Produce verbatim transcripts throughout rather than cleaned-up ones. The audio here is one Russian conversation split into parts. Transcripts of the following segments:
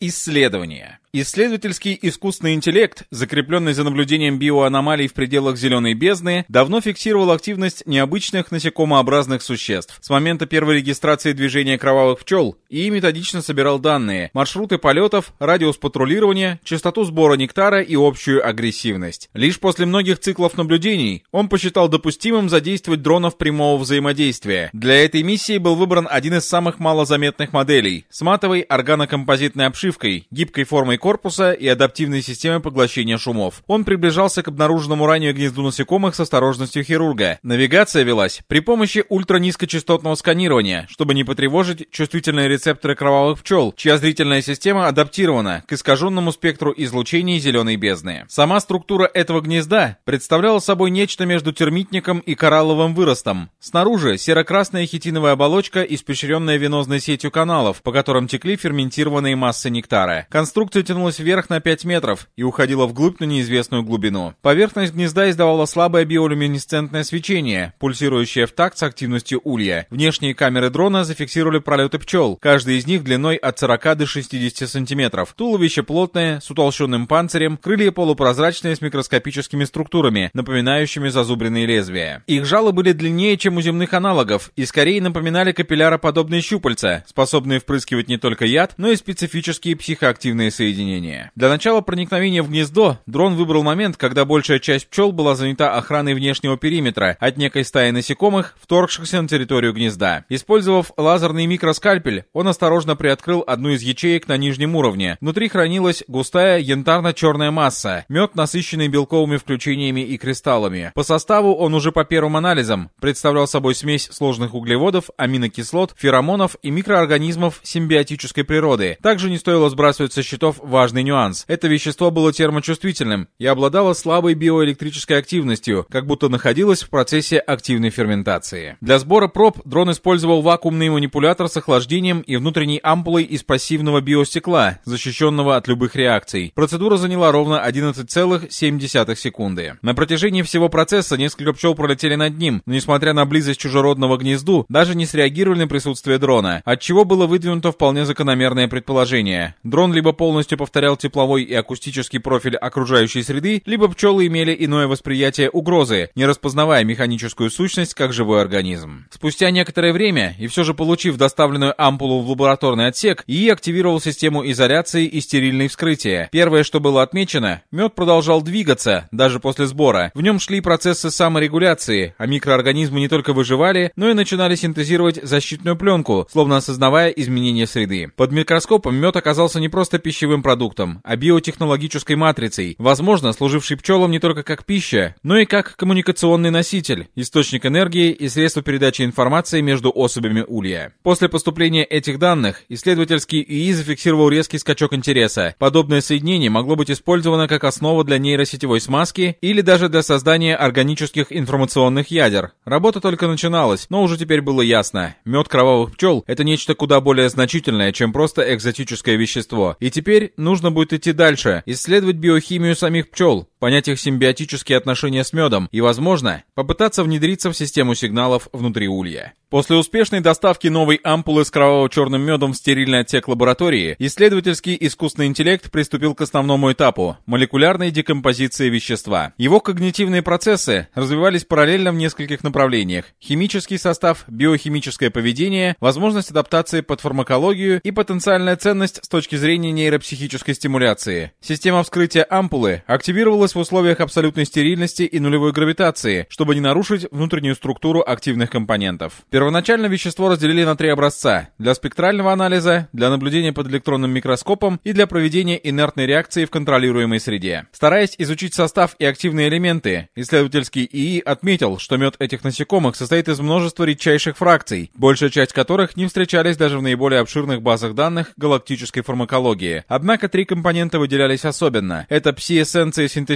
Исследования. Исследовательский искусственный интеллект, закрепленный за наблюдением биоаномалий в пределах зеленой бездны, давно фиксировал активность необычных насекомообразных существ с момента первой регистрации движения кровавых пчел и методично собирал данные, маршруты полетов, радиус патрулирования, частоту сбора нектара и общую агрессивность. Лишь после многих циклов наблюдений он посчитал допустимым задействовать дронов прямого взаимодействия. Для этой миссии был выбран один из самых малозаметных моделей с матовой органокомпозитной обшивкой, гибкой формой корпуса и адаптивной системой поглощения шумов. Он приближался к обнаруженному ранее гнезду насекомых с осторожностью хирурга. Навигация велась при помощи ультранизкочастотного сканирования, чтобы не потревожить чувствительные рецепторы кровавых пчел, чья зрительная система адаптирована к искаженному спектру излучений зеленой бездны. Сама структура этого гнезда представляла собой нечто между термитником и коралловым выростом. Снаружи серо-красная хитиновая оболочка, испещренная венозной сетью каналов, по которым текли ферментированные массы нектара. Конструкция тянулась вверх на пять метров и уходила вглубь на неизвестную глубину. Поверхность гнезда издавала слабое биолюминесцентное свечение, пульсирующее в такт с активностью улья. Внешние камеры дрона зафиксировали пролеты пчел, каждый из них длиной от сорока до шестидесяти сантиметров. Туловище плотное, с утолщенным панцирем, крылья полупрозрачные с микроскопическими структурами, напоминающими зазубренные лезвия. Их жало были длиннее, чем у земных аналогов, и скорее напоминали капилляроподобные щупальца, способные впрыскивать не только яд, но и специфические психоактивные соединения. Для начала проникновения в гнездо дрон выбрал момент, когда большая часть пчел была занята охраной внешнего периметра от некой стаи насекомых, вторгшихся на территорию гнезда. Использовав лазерный микроскальпель, он осторожно приоткрыл одну из ячеек на нижнем уровне. Внутри хранилась густая янтарно-черная масса, мед, насыщенный белковыми включениями и кристаллами. По составу он уже по первым анализам представлял собой смесь сложных углеводов, аминокислот, феромонов и микроорганизмов симбиотической природы. Также не стоило сбрасывать со счетов важный нюанс. Это вещество было термочувствительным и обладало слабой биоэлектрической активностью, как будто находилось в процессе активной ферментации. Для сбора проб дрон использовал вакуумный манипулятор с охлаждением и внутренней ампулой из пассивного биостекла, защищенного от любых реакций. Процедура заняла ровно одиннадцать целых семь десятых секунды. На протяжении всего процесса несколько пчел пролетели над ним, но несмотря на близость чужеродного к гнезду, даже не среагировали на присутствие дрона, отчего было выдвинуто вполне закономерное предположение. Дрон либо полностью повторял тепловой и акустический профиль окружающей среды, либо пчелы имели иное восприятие угрозы, не распознавая механическую сущность как живой организм. Спустя некоторое время, и все же получив доставленную ампулу в лабораторный отсек, ИИ активировал систему изоляции и стерильной вскрытия. Первое, что было отмечено, мед продолжал двигаться, даже после сбора. В нем шли процессы саморегуляции, а микроорганизмы не только выживали, но и начинали синтезировать защитную пленку, словно осознавая изменения среды. Под микроскопом мед оказался не просто пищевым продуктом, а биотехнологической матрицей, возможно, служившей пчелам не только как пища, но и как коммуникационный носитель, источник энергии и средство передачи информации между особями улья. После поступления этих данных, исследовательский ИИ зафиксировал резкий скачок интереса. Подобное соединение могло быть использовано как основа для нейросетевой смазки или даже для создания органических информационных ядер. Работа только начиналась, но уже теперь было ясно. Мед кровавых пчел — это нечто куда более значительное, чем просто экзотическое вещество. И теперь нужно будет идти дальше, исследовать биохимию самих пчел, понять их симбиотические отношения с медом и, возможно, попытаться внедриться в систему сигналов внутри улья. После успешной доставки новой ампулы с кроваво-черным медом в стерильный отсек лаборатории, исследовательский искусственный интеллект приступил к основному этапу – молекулярной декомпозиции вещества. Его когнитивные процессы развивались параллельно в нескольких направлениях – химический состав, биохимическое поведение, возможность адаптации под фармакологию и потенциальная ценность с точки зрения нейропсихической стимуляции. Система вскрытия ампулы активировалась в условиях абсолютной стерильности и нулевой гравитации, чтобы не нарушить внутреннюю структуру активных компонентов. Первоначально вещество разделили на три образца – для спектрального анализа, для наблюдения под электронным микроскопом и для проведения инертной реакции в контролируемой среде. Стараясь изучить состав и активные элементы, исследовательский ИИ отметил, что мед этих насекомых состоит из множества редчайших фракций, большая часть которых не встречались даже в наиболее обширных базах данных галактической фармакологии. Однако три компонента выделялись особенно. Это пси-эссенции синтезированных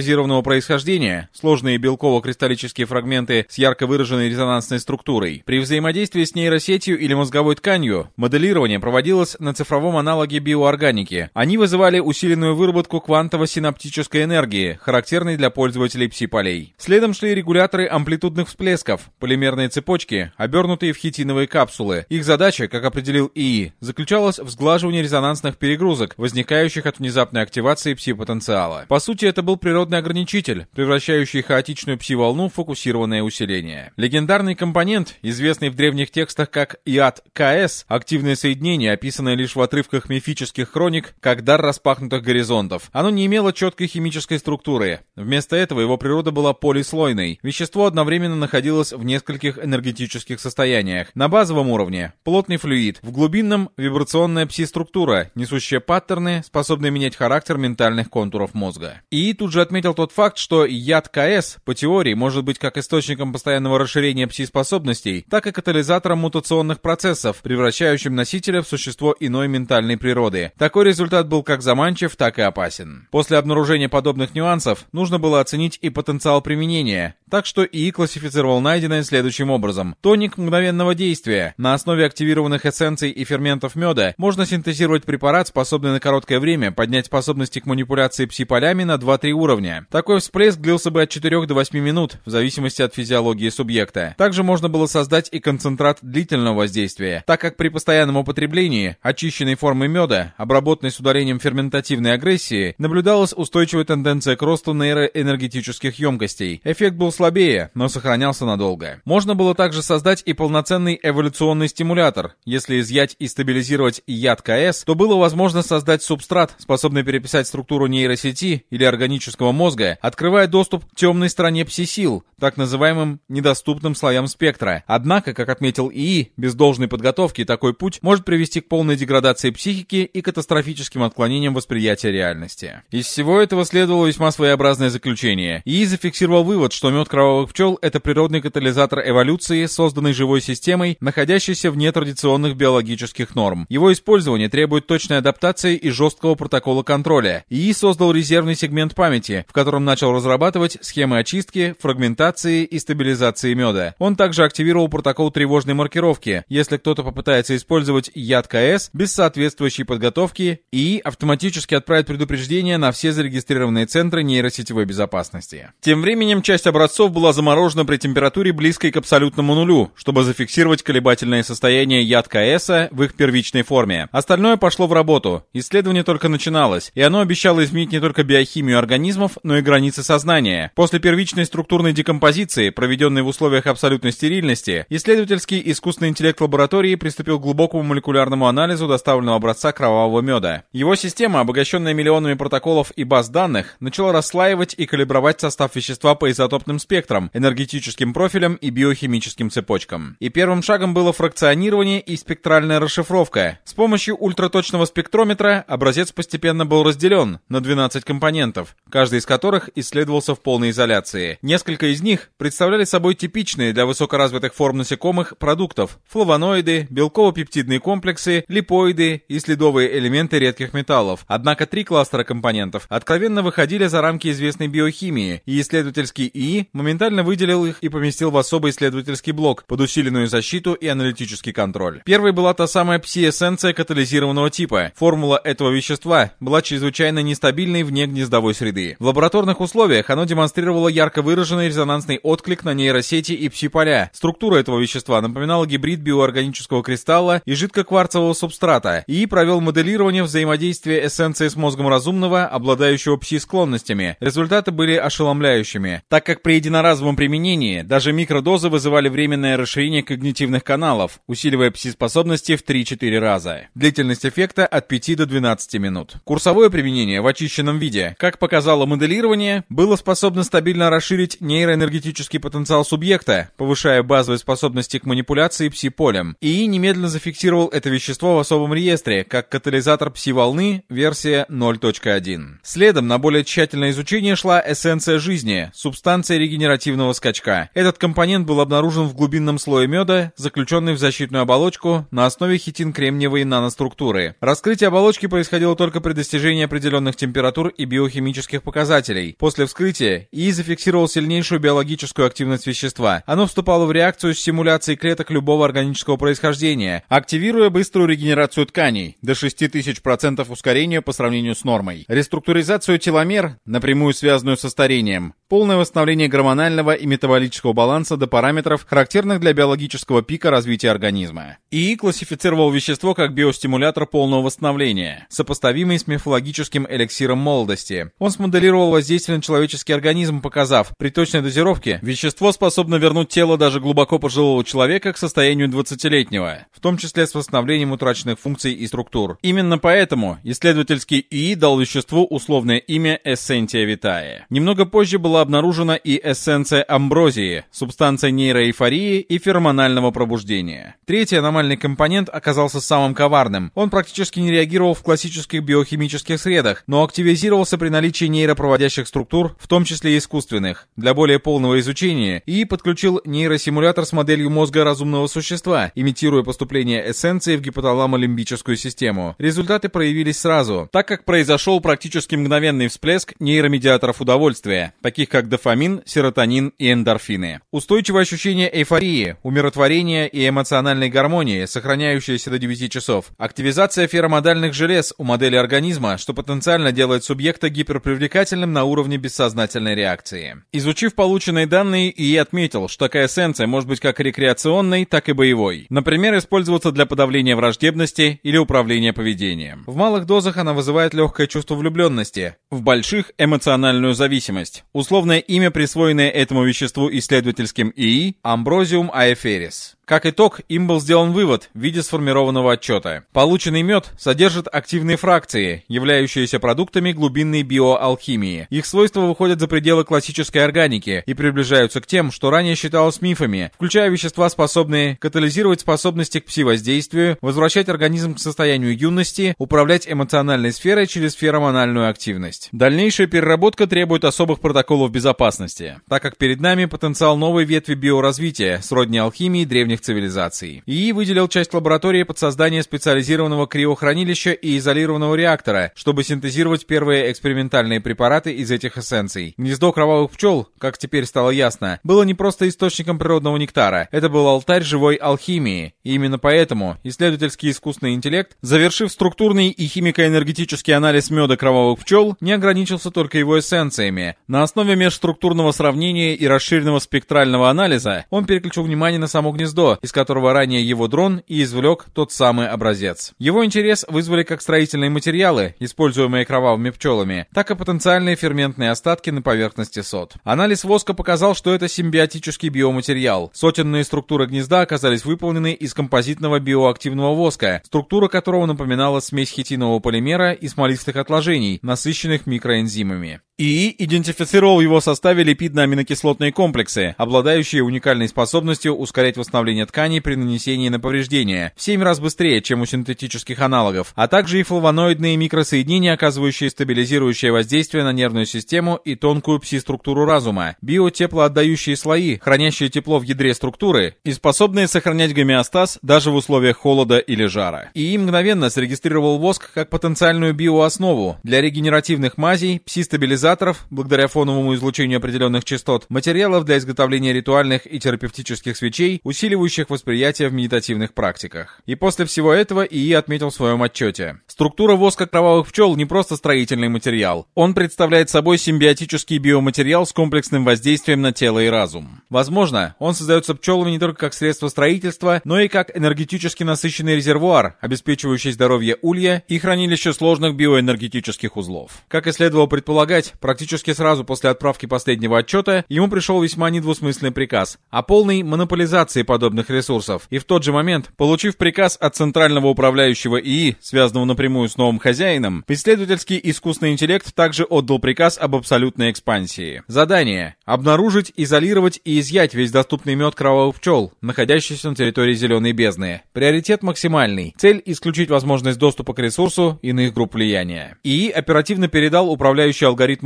гиперболизированного происхождения, сложные белково-кристаллические фрагменты с ярко выраженной резонансной структурой. При взаимодействии с нейросетью или мозговой тканью моделирование проводилось на цифровом аналоге биоорганики. Они вызывали усиленную выработку квантово-синаптической энергии, характерной для пользователей пси-полей. Следом шли регуляторы амплитудных всплесков, полимерные цепочки, обернутые в хитиновые капсулы. Их задача, как определил ИИ, заключалась в сглаживании резонансных перегрузок, возникающих от внезапной активации пси-потенциала. По сути, это был природный ограничитель, превращающий хаотичную пси-волну в фокусированное усиление. Легендарный компонент, известный в древних текстах как ИАД-КС, активное соединение, описанное лишь в отрывках мифических хроник, как дар распахнутых горизонтов. Оно не имело четкой химической структуры. Вместо этого его природа была полислойной. Вещество одновременно находилось в нескольких энергетических состояниях. На базовом уровне — плотный флюид, в глубинном — вибрационная пси-структура, несущая паттерны, способные менять характер ментальных контуров мозга. И тут же отметил тот факт, что ИАД-КС по теории может быть как источником постоянного расширения пси-способностей, так и катализатором мутационных процессов, превращающим носителя в существо иной ментальной природы. Такой результат был как заманчив, так и опасен. После обнаружения подобных нюансов нужно было оценить и потенциал применения, так что ИИ классифицировал найденное следующим образом. Тоник мгновенного действия. На основе активированных эссенций и ферментов меда можно синтезировать препарат, способный на короткое время поднять способности к манипуляции пси-полями на два-три уровня. Такой всплеск длился бы от четырёх до восьми минут, в зависимости от физиологии субъекта. Также можно было создать и концентрат длительного воздействия, так как при постоянном употреблении очищенной формы меда, обработанной с удалением ферментативной агрессии, наблюдалась устойчивая тенденция к росту нейроэнергетических емкостей. Эффект был слабее, но сохранялся надолго. Можно было также создать и полноценный эволюционный стимулятор. Если изъять и стабилизировать ИАД-КС, то было возможно создать субстрат, способный переписать структуру нейросети или органического мозга, открывая доступ к темной стороне пси-сил, так называемым недоступным слоям спектра. Однако, как отметил ИИ, без должной подготовки такой путь может привести к полной деградации психики и катастрофическим отклонениям восприятия реальности. Из всего этого следовало весьма своеобразное заключение. ИИ зафиксировал вывод, что мед кровавых пчел — это природный катализатор эволюции, созданный живой системой, находящейся вне традиционных биологических норм. Его использование требует точной адаптации и жесткого протокола контроля. ИИ создал резервный сегмент памяти, в котором начал разрабатывать схемы очистки, фрагментации и стабилизации меда. Он также активировал протокол тревожной маркировки. Если кто-то попытается использовать ИАД-КС без соответствующей подготовки, ИИ автоматически отправит предупреждение на все зарегистрированные центры нейросетевой безопасности. Тем временем часть образцов была заморожена при температуре близкой к абсолютному нулю, чтобы зафиксировать колебательное состояние ИАД-КС в их первичной форме. Остальное пошло в работу. Исследование только начиналось, и оно обещало изменить не только биохимию организмов, но и границы сознания. После первичной структурной декомпозиции, проведенной в условиях абсолютной стерильности, исследовательский искусственный интеллект лаборатории приступил к глубокому молекулярному анализу доставленного образца кровавого меда. Его система, обогащенная миллионами протоколов и баз данных, начала расслаивать и калибровать состав вещества по изотопным спектрам, энергетическим профилям и биохимическим цепочкам. И первым шагом было фракционирование и спектральная расшифровка. С помощью ультраточного спектрометра образец постепенно был разделен на двенадцать компонентов, каждый из которых исследовался в полной изоляции. Несколько из них представляли собой типичные для высокоразвитых форм насекомых продуктов: флавоноиды, белково-пептидные комплексы, липоиды и следовые элементы редких металлов. Однако три кластера компонентов откровенно выходили за рамки известной биохимии, и исследовательский ИИ моментально выделил их и поместил в особый исследовательский блок под усиленную защиту и аналитический контроль. Первой была та самая пси-эссенция катализированного типа. Формула этого вещества была чрезвычайно нестабильной вне гнездовой среды. В лабораторных условиях оно демонстрировало ярко выраженный резонансный отклик на нейросети и пси-поля. Структура этого вещества напоминала гибрид биоорганического кристалла и жидкокварцевого субстрата. ИИ провел моделирование взаимодействия эссенции с мозгом разумного, обладающего пси-склонностями. Результаты были ошеломляющими, так как при единоразовом применении даже микродозы вызывали временное расширение когнитивных каналов, усиливая пси-способности в три-четыре раза. Длительность эффекта от пяти до двенадцати минут. Курсовое применение в очищенном виде, как показало моделирование, было способно стабильно расширить нейроэнергетический потенциал субъекта, повышая базовые способности к манипуляции пси-полем. ИИ немедленно зафиксировал это вещество в особом реестре, как катализатор пси-волны, версия ноль точка один. Следом на более тщательное изучение шла эссенция жизни, субстанция регенеративного скачка. Этот компонент был обнаружен в глубинном слое меда, заключенный в защитную оболочку на основе хитин-кремниевой наноструктуры. Раскрытие оболочки происходило только при достижении определенных температур и биохимических показателей, показателей. После вскрытия ИИ зафиксировал сильнейшую биологическую активность вещества. Оно вступало в реакцию с стимуляцией клеток любого органического происхождения, активируя быструю регенерацию тканей до шесть тысяч процентов ускорения по сравнению с нормой, реструктуризацию теломер, напрямую связанную со старением, полное восстановление гормонального и метаболического баланса до параметров, характерных для биологического пика развития организма. ИИ классифицировал вещество как биостимулятор полного восстановления, сопоставимый с мифологическим эликсиром молодости. Он смоделировал воздействие на человеческий организм, показав, при точной дозировке вещество способно вернуть тело даже глубоко пожилого человека к состоянию двадцатилетнего, в том числе с восстановлением утраченных функций и структур. Именно поэтому исследовательский ИИ дал веществу условное имя Essentia Vitae. Немного позже была обнаружена и эссенция амброзии, субстанция нейроэйфории и феромонального пробуждения. Третий аномальный компонент оказался самым коварным. Он практически не реагировал в классических биохимических средах, но активизировался при наличии нейропроводящих структур, в том числе и искусственных. Для более полного изучения ИИ подключил нейросимулятор с моделью мозга разумного существа, имитируя поступление эссенции в гипоталамо-лимбическую систему. Результаты проявились сразу, так как произошел практически мгновенный всплеск нейромедиаторов удовольствия, таких как дофамин, серотонин и эндорфины. Устойчивое ощущение эйфории, умиротворения и эмоциональной гармонии, сохраняющееся до девяти часов. Активизация феромодальных желез у модели организма, что потенциально делает субъекта гиперпривлекательным на уровне бессознательной реакции. Изучив полученные данные, ИИ отметил, что такая эссенция может быть как рекреационной, так и боевой. Например, использоваться для подавления враждебности или управления поведением. В малых дозах она вызывает легкое чувство влюбленности, в больших — эмоциональную зависимость. Условное имя, присвоенное этому веществу исследовательским ИИ — Ambrosium aeferis. Как итог, им был сделан вывод в виде сформированного отчета. Полученный мед содержит активные фракции, являющиеся продуктами глубинной биоалхимии. Их свойства выходят за пределы классической органики и приближаются к тем, что ранее считалось мифами, включая вещества, способные катализировать способности к пси-воздействию, возвращать организм к состоянию юности, управлять эмоциональной сферой через феромональную активность. Дальнейшая переработка требует особых протоколов безопасности, так как перед нами потенциал новой ветви биоразвития, сродни алхимии древних цивилизаций. ИИ выделил часть лаборатории под создание специализированного криохранилища и изолированного реактора, чтобы синтезировать первые экспериментальные препараты из этих эссенций. Гнездо кровавых пчел, как теперь стало ясно, было не просто источником природного нектара, это был алтарь живой алхимии. И именно поэтому исследовательский искусственный интеллект, завершив структурный и химико-энергетический анализ меда кровавых пчел, не ограничился только его эссенциями. На основе межструктурного сравнения и расширенного спектрального анализа он переключил внимание на само гнездо, из которого ранее его дрон и извлек тот самый образец. Его интерес вызвали как строительные материалы, используемые кровавыми пчелами, так и потенциальные ферментные остатки на поверхности сот. Анализ воска показал, что это симбиотический биоматериал. Сотенные структуры гнезда оказались выполнены из композитного биоактивного воска, структура которого напоминала смесь хитинового полимера и смолистых отложений, насыщенных микроэнзимами. ИИ идентифицировал в его составе липидно-аминокислотные комплексы, обладающие уникальной способностью ускорять восстановление тканей при нанесении на повреждения в семь раз быстрее, чем у синтетических аналогов, а также и флавоноидные микросоединения, оказывающие стабилизирующее воздействие на нервную систему и тонкую пси-структуру разума, биотеплоотдающие слои, хранящие тепло в ядре структуры и способные сохранять гомеостаз даже в условиях холода или жара. ИИ мгновенно зарегистрировал воск как потенциальную биооснову для регенеративных мазей, пси-стабилизаторов, благодаря фоновому излучению определенных частот, материалов для изготовления ритуальных и терапевтических свечей, усиливающих восприятие в медитативных практиках. И после всего этого ИИ отметил в своем отчете: структура воска кровавых пчел не просто строительный материал. Он представляет собой симбиотический биоматериал с комплексным воздействием на тело и разум. Возможно, он создается пчелами не только как средство строительства, но и как энергетически насыщенный резервуар, обеспечивающий здоровье улья и хранилище сложных биоэнергетических узлов. Как и следовало предполагать, практически сразу после отправки последнего отчета ему пришел весьма недвусмысленный приказ о полной монополизации подобных ресурсов, и в тот же момент, получив приказ от центрального управляющего ИИ, связанного напрямую с новым хозяином, исследовательский искусственный интеллект также отдал приказ об абсолютной экспансии. Задание: обнаружить, изолировать и изъять весь доступный мед кровавых пчел, находящийся на территории Зеленой бездны. Приоритет максимальный. Цель — исключить возможность доступа к ресурсу иных групп влияния. ИИ оперативно передал управляющий алгоритмы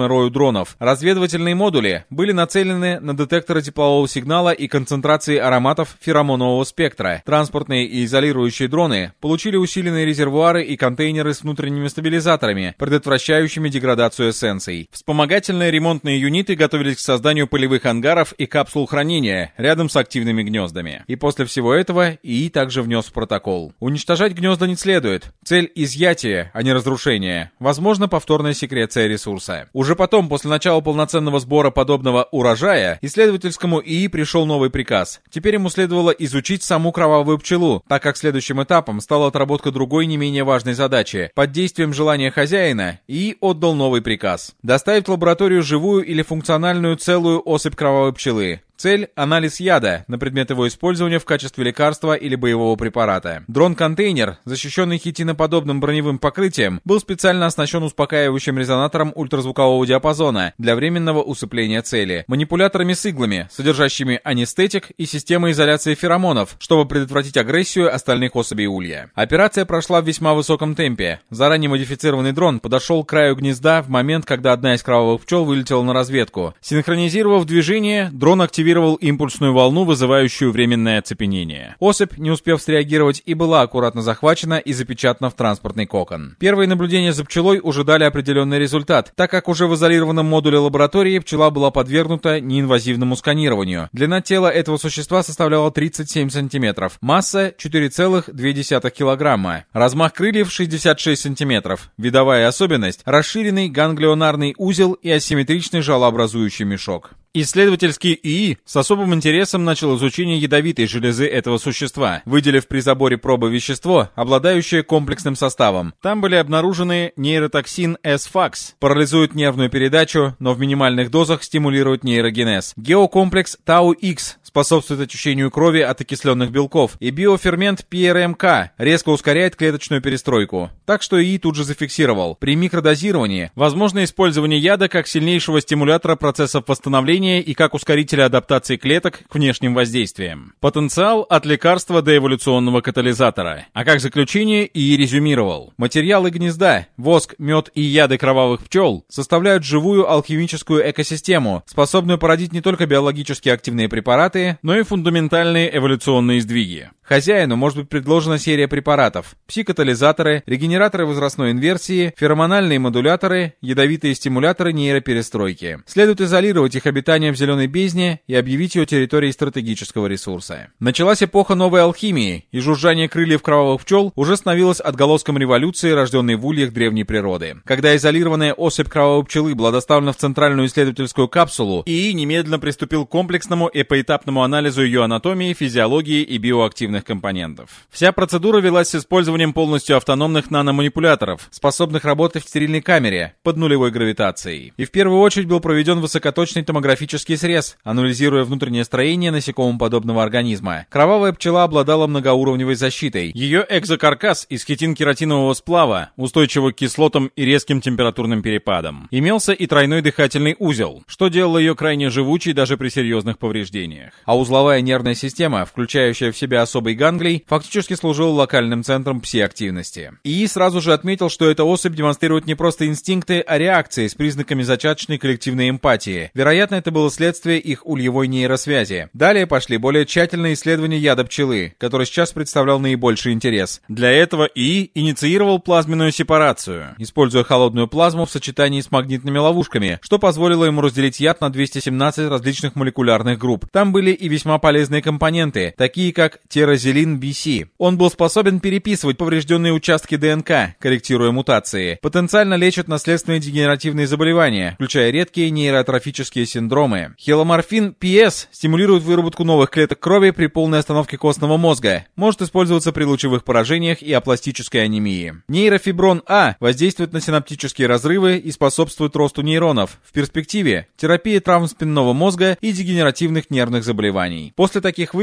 подобно рою дронов. Разведывательные модули были нацелены на детекторы теплового сигнала и концентрации ароматов феромонового спектра. Транспортные и изолирующие дроны получили усиленные резервуары и контейнеры с внутренними стабилизаторами, предотвращающими деградацию эссенций. Вспомогательные ремонтные юниты готовились к созданию полевых ангаров и капсул хранения рядом с активными гнездами. И после всего этого ИИ также внес в протокол: уничтожать гнезда не следует. Цель — изъятие, а не разрушение. Возможно, повторная секреция ресурса. Уже потом, после начала полноценного сбора подобного урожая, исследовательскому ИИ пришел новый приказ. Теперь ему следовало изучить саму кровавую пчелу, так как следующим этапом стала отработка другой не менее важной задачи. Под действием желания хозяина ИИ отдал новый приказ: доставить в лабораторию живую или функциональную целую особь кровавой пчелы. Цель — анализ яда на предмет его использования в качестве лекарства или боевого препарата. Дрон-контейнер, защищенный хитиноподобным броневым покрытием, был специально оснащен успокаивающим резонатором ультразвукового диапазона для временного усыпления цели, манипуляторами с иглами, содержащими анестетик, и системой изоляции феромонов, чтобы предотвратить агрессию остальных особей улья. Операция прошла в весьма высоком темпе. Заранее модифицированный дрон подошел к краю гнезда в момент, когда одна из кровавых пчел вылетела на разведку. Синхронизировав движение, дрон активировал активировал импульсную волну, вызывающую временное оцепенение. Особь, не успев среагировать, и была аккуратно захвачена и запечатана в транспортный кокон. Первые наблюдения за пчелой уже дали определенный результат, так как уже в изолированном модуле лаборатории пчела была подвергнута неинвазивному сканированию. Длина тела этого существа составляла тридцать семь сантиметров, масса четыре целых две десятых килограмма, размах крыльев шестьдесят шесть сантиметров, видовая особенность — расширенный ганглионарный узел и асимметричный жалообразующий мешок. Исследовательский ИИ с особым интересом начал изучение ядовитой железы этого существа, выделив при заборе пробы вещество, обладающее комплексным составом. Там были обнаружены нейротоксин эс-факс, парализует нервную передачу, но в минимальных дозах стимулирует нейрогенез. Геокомплекс Тау-Х способствует очищению крови от окисленных белков, и биофермент пи эр эм ка резко ускоряет клеточную перестройку. Так что ИИ тут же зафиксировал: при микродозировании возможно использование яда как сильнейшего стимулятора процессов восстановления и как ускорителя адаптации клеток к внешним воздействиям. Потенциал от лекарства до эволюционного катализатора. А как заключение ИИ резюмировал: материалы гнезда, воск, мед и яды кровавых пчел составляют живую алхимическую экосистему, способную породить не только биологически активные препараты, но и фундаментальные эволюционные сдвиги. Хозяину может быть предложена серия препаратов: псикатализаторы, регенераторы возрастной инверсии, феромональные модуляторы, ядовитые стимуляторы нейроперестройки. Следует изолировать их обитание в зеленой бездне и объявить ее территорией стратегического ресурса. Началась эпоха новой алхимии, и жужжание крыльев кровавых пчел уже становилось отголоском революции, рожденной в ульях древней природы. Когда изолированная особь кровавой пчелы была доставлена в центральную исследовательскую капсулу, ИИ немедленно приступил к комплексному и поэтапному анализу ее анатомии, физиологии и биоактивных компонентов. Вся процедура велась с использованием полностью автономных наноманипуляторов, способных работать в стерильной камере под нулевой гравитацией. И в первую очередь был проведен высокоточный томографический срез, анализируя внутреннее строение насекомоподобного организма. Кровавая пчела обладала многоуровневой защитой. Ее экзокаркас из хитин-кератинового сплава, устойчивый к кислотам и резким температурным перепадам. Имелся и тройной дыхательный узел, что делало ее крайне живучей даже при серьезных повреждениях. А узловая нервная система, включающая в себя особый ганглий, фактически служила локальным центром пси-активности. ИИ сразу же отметил, что эта особь демонстрирует не просто инстинкты, а реакции с признаками зачаточной коллективной эмпатии. Вероятно, это было следствие их ульевой нейросвязи. Далее пошли более тщательные исследования яда пчелы, который сейчас представлял наибольший интерес. Для этого ИИ инициировал плазменную сепарацию, используя холодную плазму в сочетании с магнитными ловушками, что позволило ему разделить яд на двести семнадцать различных молекулярных групп. Там были и весьма полезные компоненты, такие как терозелин би си. Он был способен переписывать поврежденные участки ДНК, корректируя мутации. Потенциально лечит наследственные дегенеративные заболевания, включая редкие нейротрофические синдромы. Хеломорфин пи эс стимулирует выработку новых клеток крови при полной остановке костного мозга. Может использоваться при лучевых поражениях и апластической анемии. Нейрофиброн А воздействует на синаптические разрывы и способствует росту нейронов. В перспективе терапия травм спинного мозга и дегенеративных нервных заболеваний. После таких выводов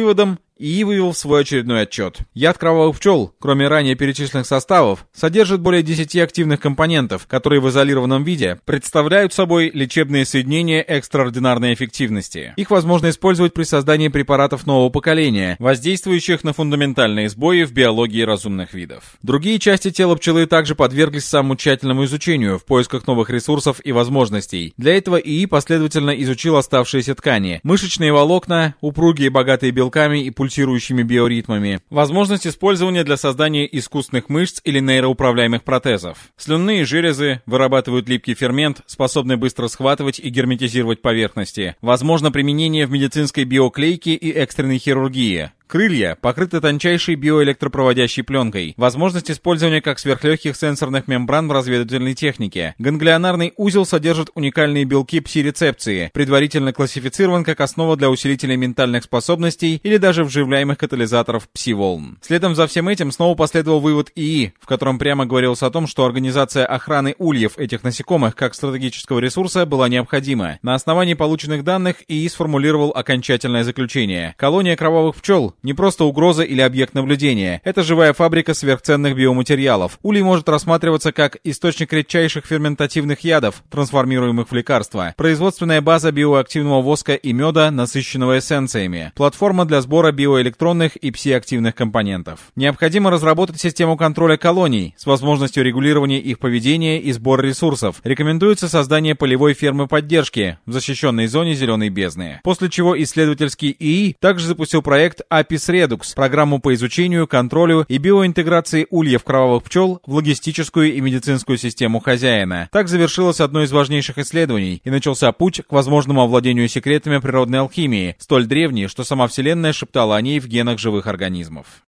ИИ вывел свой очередной отчет. Яд кровавых пчел, кроме ранее перечисленных составов, содержит более десяти активных компонентов, которые в изолированном виде представляют собой лечебные соединения экстраординарной эффективности. Их возможно использовать при создании препаратов нового поколения, воздействующих на фундаментальные сбои в биологии разумных видов. Другие части тела пчелы также подверглись самому тщательному изучению в поисках новых ресурсов и возможностей. Для этого ИИ последовательно изучил оставшиеся ткани, мышечные волокна, упругие, богатые белками и пульсирующими биоритмами, возможность использования для создания искусственных мышц или нейроуправляемых протезов. Слюнные железы вырабатывают липкий фермент, способный быстро схватывать и герметизировать поверхности. Возможно применение в медицинской биоклейке и экстренной хирургии. Крылья покрыты тончайшей биоэлектропроводящей пленкой. Возможность использования как сверхлегких сенсорных мембран в разведывательной технике. Ганглионарный узел содержит уникальные белки пси-рецепции, предварительно классифицирован как основа для усилителя ментальных способностей или даже вживляемых катализаторов пси-волн. Следом за всем этим снова последовал вывод ИИ, в котором прямо говорилось о том, что организация охраны ульев этих насекомых как стратегического ресурса была необходима. На основании полученных данных ИИ сформулировал окончательное заключение. Колония кровавых пчел не просто угроза или объект наблюдения. Это живая фабрика сверхценных биоматериалов. Улей может рассматриваться как источник редчайших ферментативных ядов, трансформируемых в лекарства. Производственная база биоактивного воска и меда, насыщенного эссенциями. Платформа для сбора биоэлектронных и псиактивных компонентов. Необходимо разработать систему контроля колоний с возможностью регулирования их поведения и сбора ресурсов. Рекомендуется создание полевой фермы поддержки в защищенной зоне зеленой бездны. После чего исследовательский ИИ также запустил проект Apis Redux, программу по изучению, контролю и биоинтеграции ульев кровавых пчел в логистическую и медицинскую систему хозяина. Так завершилось одно из важнейших исследований и начался путь к возможному овладению секретами природной алхимии, столь древней, что сама Вселенная шептала о ней в генах живых организмов.